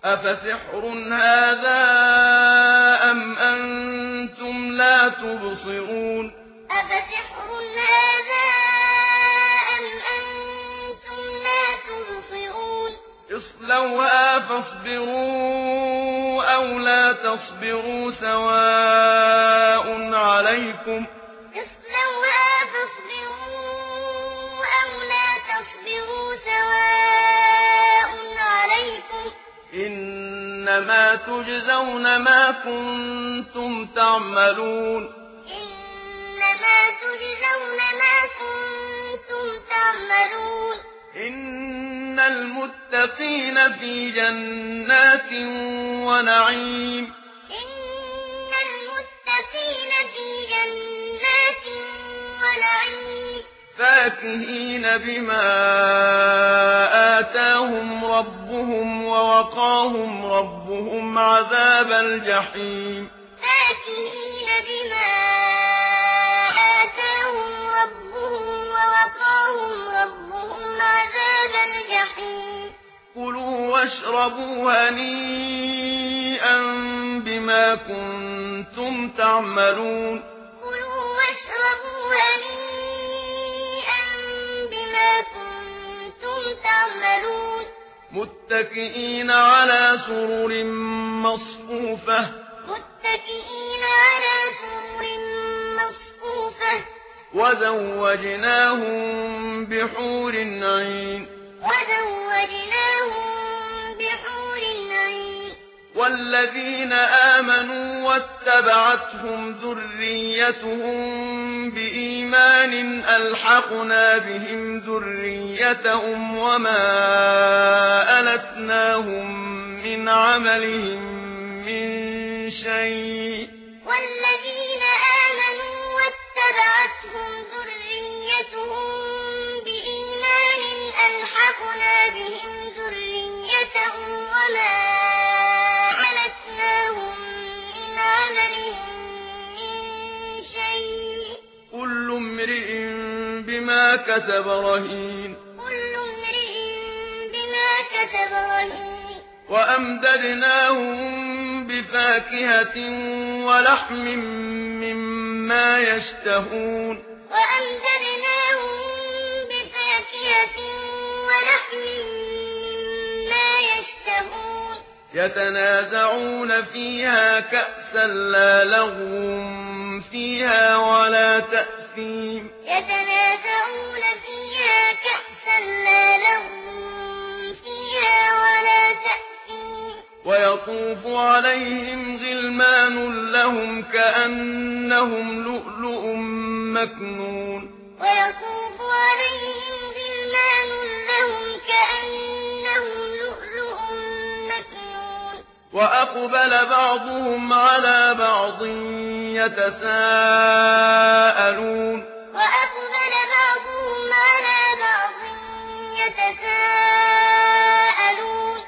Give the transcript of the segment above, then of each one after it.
أفسحر هذا أم أنتم لا تبصرون أفسحر هذا أم أنتم لا تبصرون اصلوها فاصبروا أو لا تصبروا سواء عليكم اصلوها فاصبروا أو لا تصبروا سواء عليكم إنما تجزون ما كنتم تعملون إنما تجزون ما كنتم تعملون إن المتقين في جنات ونعيم إن المتقين في جنات ونعيم فاكهين بما آتاهم ربهم ووقاهم ربهم عذاب الجحيم فاكهين بما آتاهم ربهم ووقاهم ربهم عذاب الجحيم كلوا واشربوا هنيئا بما كنتم تعملون كلوا واشربوا هنيئا بما كنتم تعملون متكئين على سرر مصفوفة متكئين على سرر مصفوفة وزوجناهم بحور عين وزوجناهم بحور عين والذين آمنوا واتبعتهم ذريتهم بإيمان ألحقنا بهم ذريتهم وما ألتناهم من عملهم من شيء والذين آمنوا واتبعتهم ذريتهم بإيمان ألحقنا بهم ذريتهم وما ألتناهم من عملهم من شيء كل امرئ بما كسب رهين كل امرئ بما كسب رهين وأمددناهم بفاكهة ولحم مما يشتهون وأمددناهم بفاكهة ولحم مما يشتهون يتنازعون فيها كأسا لا لغو فيها ولا تأثيم يتنازعون فيها كأسا لا لغو فيها ولا تأثيم ويطوف عليهم غلمان لهم كأنهم لؤلؤ مكنون ويطوف عليهم غلمان لهم كأنهم لؤلؤ مكنون وأقبل بعضهم على بعض يتساءلون وأقبل بعضهم على بعض يتساءلون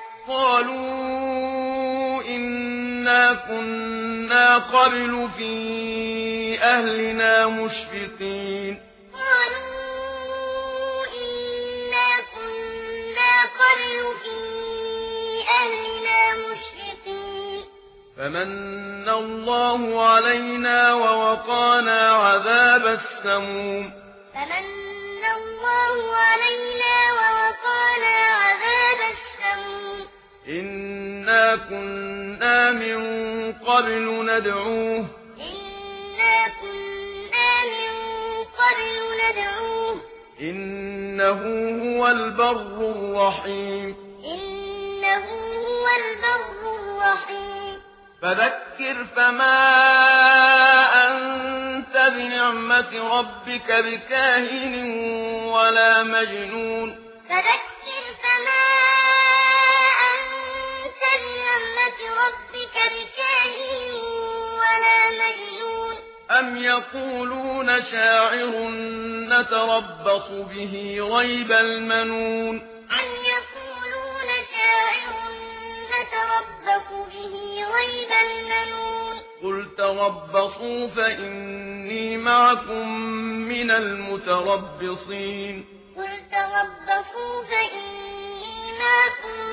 قالوا إنا كنا قبل في أهلنا مشفقين قالوا إنا كنا قبل في أهلنا مشفقين فمن الله علينا ووقانا عذاب السموم فمن الله علينا ووقانا عذاب السموم إنا كنا من قبل ندعوه إنا كنا من قبل ندعوه إنه هو البر الرحيم إنه هو البر الرحيم فذكر فما أنت بنعمة ربك بكاهن ولا مجنون فذكر فما أنت بنعمة ربك بكاهن ولا مجنون أم يقولون شاعر نتربص به ريب المنون أم يقولون شاعر نتربص به ريب المنون قل تربصوا فإني معكم من المتربصين قل تربصوا فإني معكم